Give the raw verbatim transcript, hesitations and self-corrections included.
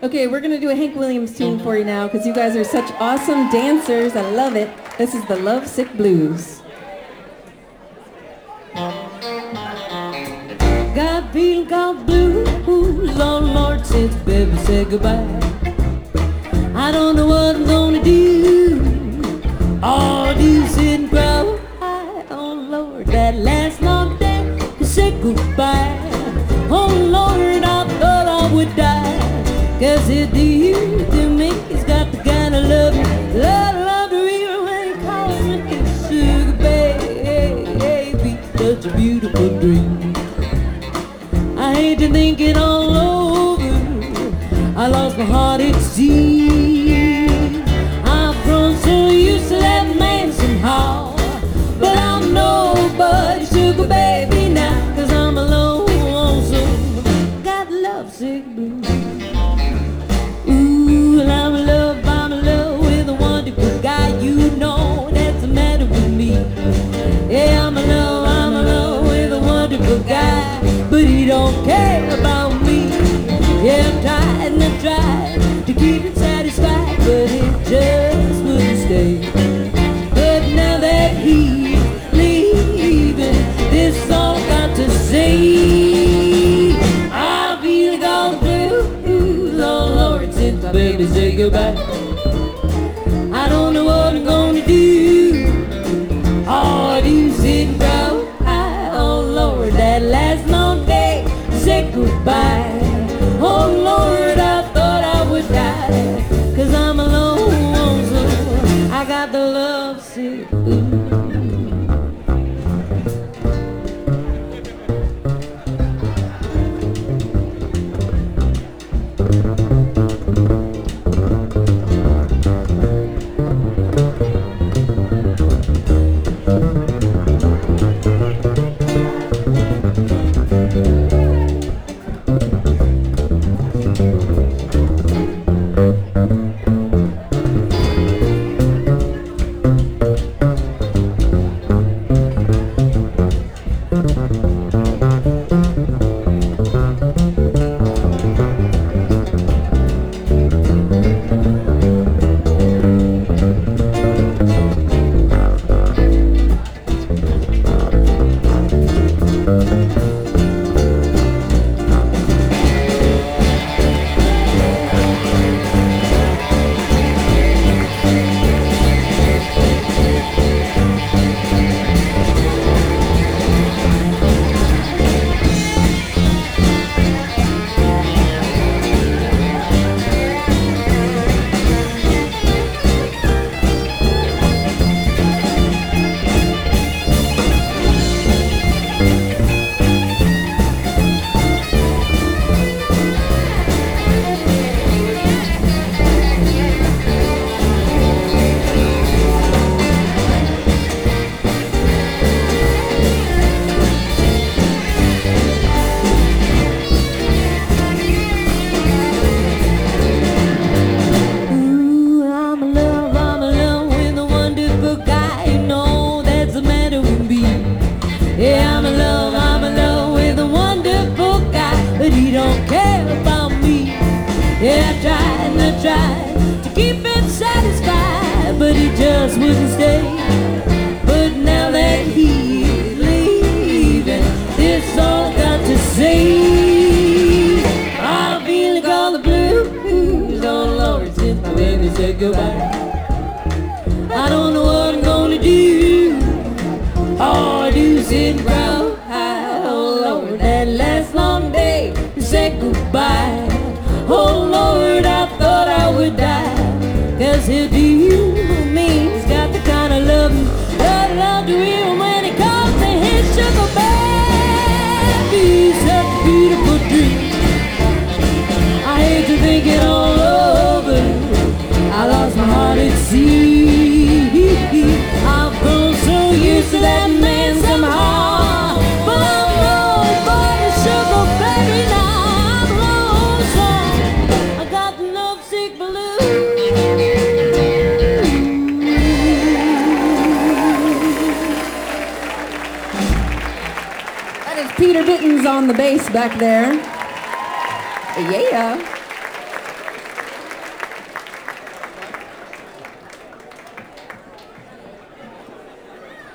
Okay, we're going to do a Hank Williams tune for you now because you guys are such awesome dancers. I love it. This is the Love Sick Blues. Got feeling called blues, oh Lord, since baby said goodbye. I don't know what I'm gonna do. All do sit and cry. Oh Lord, that last long day to say goodbye. Oh Lord, I thought I would die. Cause it do you to me, it's got the kind of love, love, love to real when it calls me sugar baby, such a beautiful dream. I hate to think it all over, I lost my heart at sea. I've grown so used to that man somehow, but I'm nobody's sugar baby now. Cause I'm alone, so got love sick blues. Ooh, and I'm in love, I'm in love with a wonderful guy. You know that's the matter with me. Yeah, I'm in love, I'm in love with a wonderful guy, but he don't care about me. Yeah, I've tried and I've tried to keep it satisfied, but it just wouldn't stay. But now that he's leaving, this all got to say. I feel gone through, oh Lord, since my baby said goodbye. I don't know what I'm gonna do. All I do is sit and cry. Oh Lord, that last long day said goodbye. Oh Lord, I thought I would die. Cause I'm alone, so I got the love sick blues. Yeah, I'm in love, I'm in love with a wonderful guy, but he don't care about me. Yeah, I tried and I tried to keep him satisfied, but he just wouldn't stay. But now that he's leaving, this all got to say. I'm feeling all the blues, oh Lord, since my baby said goodbye. I don't know what I'm gonna do. All I do is sit and cry. Oh Lord, that last long day to say goodbye. Oh Lord, I thought I would die. Cause he'll do you me. He's got the kind of love, love, love to real when he calls me his sugar baby. Such a beautiful dream. I hate to think it all over. I lost my heart at sea. I've grown so used to that man somehow, but I'm nobody's sugar baby now. I'm lonesome, I got the love sick blues. That is Peter Bittens on the bass back there. Yeah.